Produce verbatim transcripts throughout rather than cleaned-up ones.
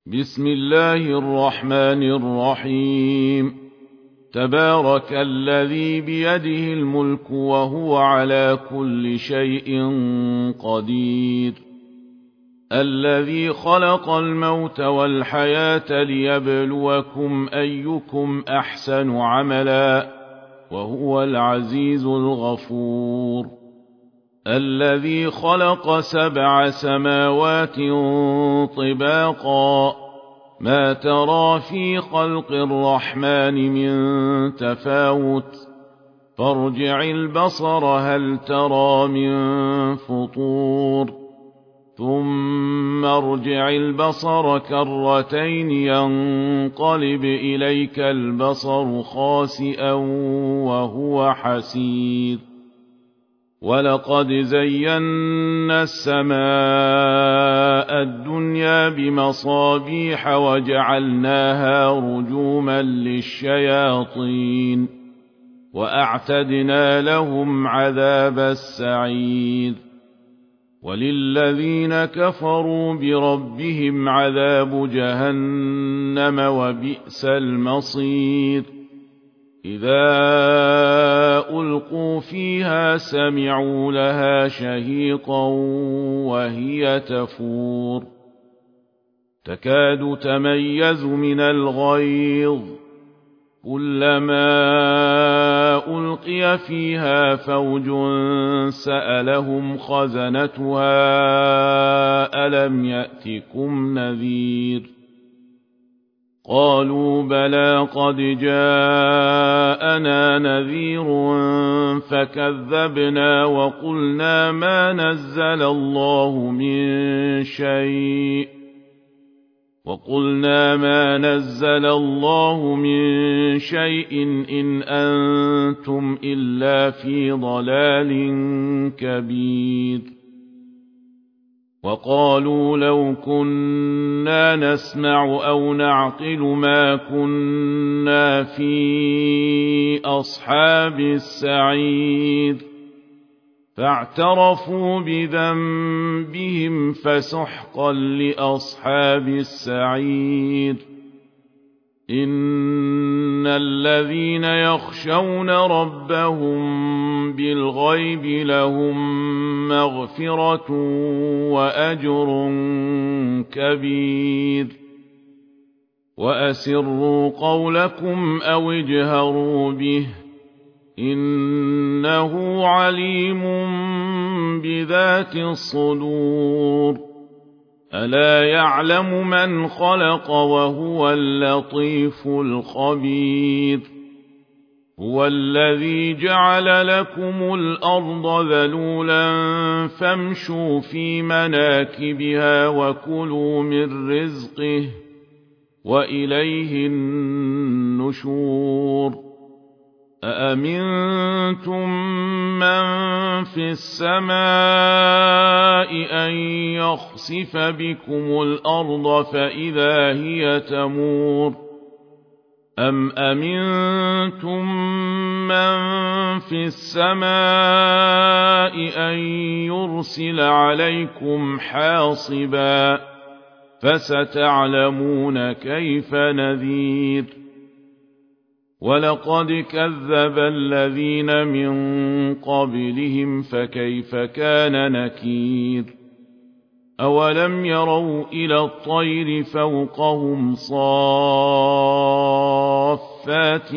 بسم الله الرحمن الرحيم. تبارك الذي بيده الملك وهو على كل شيء قدير، الذي خلق الموت والحياة ليبلوكم أيكم أحسن عملا وهو العزيز الغفور، الذي خلق سبع سماوات طباقا ما ترى في خلق الرحمن من تفاوت فارجع البصر هل ترى من فطور ثم ارجع البصر كرتين ينقلب إليك البصر خاسئا وهو حسير، ولقد زينا السماء الدنيا بمصابيح وجعلناها رجوما للشياطين وأعتدنا لهم عذاب السعير، وللذين كفروا بربهم عذاب جهنم وبئس المصير. إذا ألقوا فيها سمعوا لها شهيقا وهي تفور تكاد تميز من الغيظ، كلما ألقي فيها فوج سألهم خزنتها ألم يأتكم نذير، قالوا بلى قد جاءنا نذير فكذبنا وقلنا ما نزل الله من شيء وقلنا ما نزل الله من شيء إن أنتم إلا في ضلال كبير، وقالوا لو كنا نسمع أو نعقل ما كنا في أصحاب السعير، فاعترفوا بذنبهم فسحقا لأصحاب السعير. إن الذين يخشون ربهم بالغيب لهم مغفرة وأجر كبير، وأسروا قولكم أو اجهروا به إنه عليم بذات الصدور، ألا يعلم من خلق وهو اللطيف الخبير، هو الذي جعل لكم الأرض ذلولا فامشوا في مناكبها وكلوا من رزقه وإليه النشور. أأمنتم من في السماء أن يخسف بكم الأرض فإذا هي تمور، أم أمنتم من في السماء أن يرسل عليكم حاصبا فستعلمون كيف نذير. ولقد كذب الذين من قبلهم فكيف كان نكير. أولم يروا إلى الطير فوقهم صافات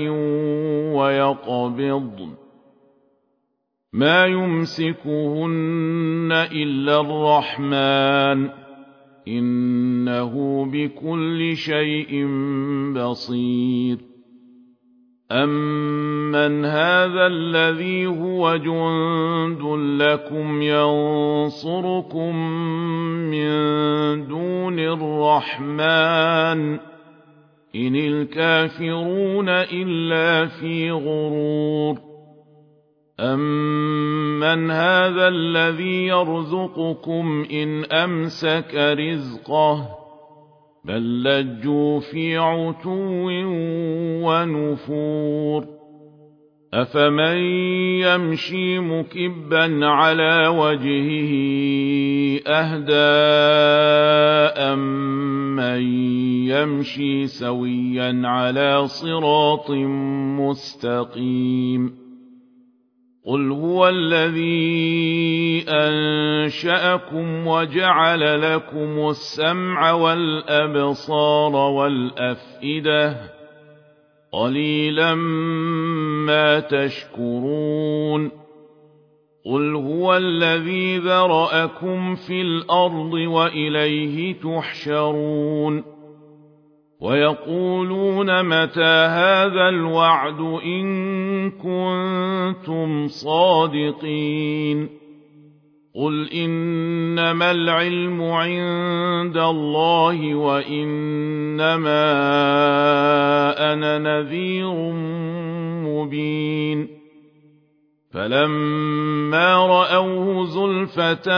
ويقبضن ما يمسكهن إلا الرحمن إنه بكل شيء بصير. أمن هذا الذي هو جند لكم ينصركم من دون الرحمن إن الكافرون إلا في غرور. أمن هذا الذي يرزقكم إن أمسك رزقه بل لجوا في عتو ونفور. أفمن يمشي مكبا على وجهه أهدى أم أَمَّن يَمْشِي سَوِيًّا عَلَىٰ صِرَاطٍ مُّسْتَقِيمٍ قُلْ هُوَ الَّذِي أَنشَأَكُمْ وَجَعَلَ لَكُمُ السَّمْعَ وَالْأَبْصَارَ وَالْأَفْئِدَةَ ۖ قَلِيلًا مَّا تَشْكُرُونَ قُلْ هُوَ الَّذِي ذَرَأَكُمْ فِي الْأَرْضِ وَإِلَيْهِ تُحْشَرُونَ وَيَقُولُونَ مَتَىٰ هَٰذَا الْوَعْدُ إِن كُنتُمْ صَادِقِينَ قُلْ إِنَّمَا الْعِلْمُ عِندَ اللَّهِ وَإِنَّمَا أَنَا نَذِيرٌ مُّبِينٌ فَلَمَّا رَأَوْهُ زُلْفَةً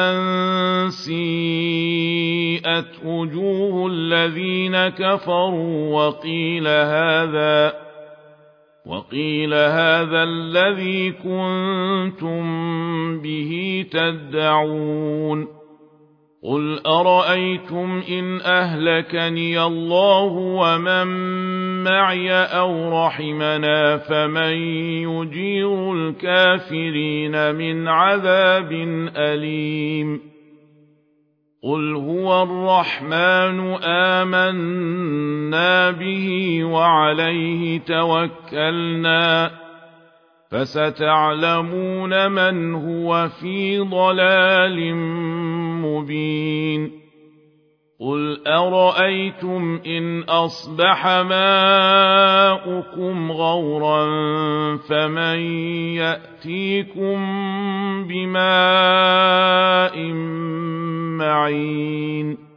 سِيئَتْ وُجُوهُ الَّذِينَ كَفَرُوا وَقِيلَ هَٰذَا وَقِيلَ هَٰذَا الَّذِي كُنتُم بِهِ تَدَّعُونَ قُلْ أَرَأَيْتُمْ إِنْ أَهْلَكَنِيَ اللَّهُ وَمَن مَّعِيَ أَوْ رَحِمَنَا فَمَن يُجِيرُ الْكَافِرِينَ مِنْ عَذَابٍ أَلِيمٍ قُلْ هُوَ الرَّحْمَٰنُ آمَنَّا بِهِ وَعَلَيْهِ تَوَكَّلْنَا فَسَتَعْلَمُونَ مَنْ هُوَ فِي ضَلَالٍ مُّبِينٍ قُلْ أَرَأَيْتُمْ إِنْ أَصْبَحَ مَاؤُكُمْ غَوْرًا فَمَن يَأْتِيكُم بِمَاءٍ مَّعِينٍ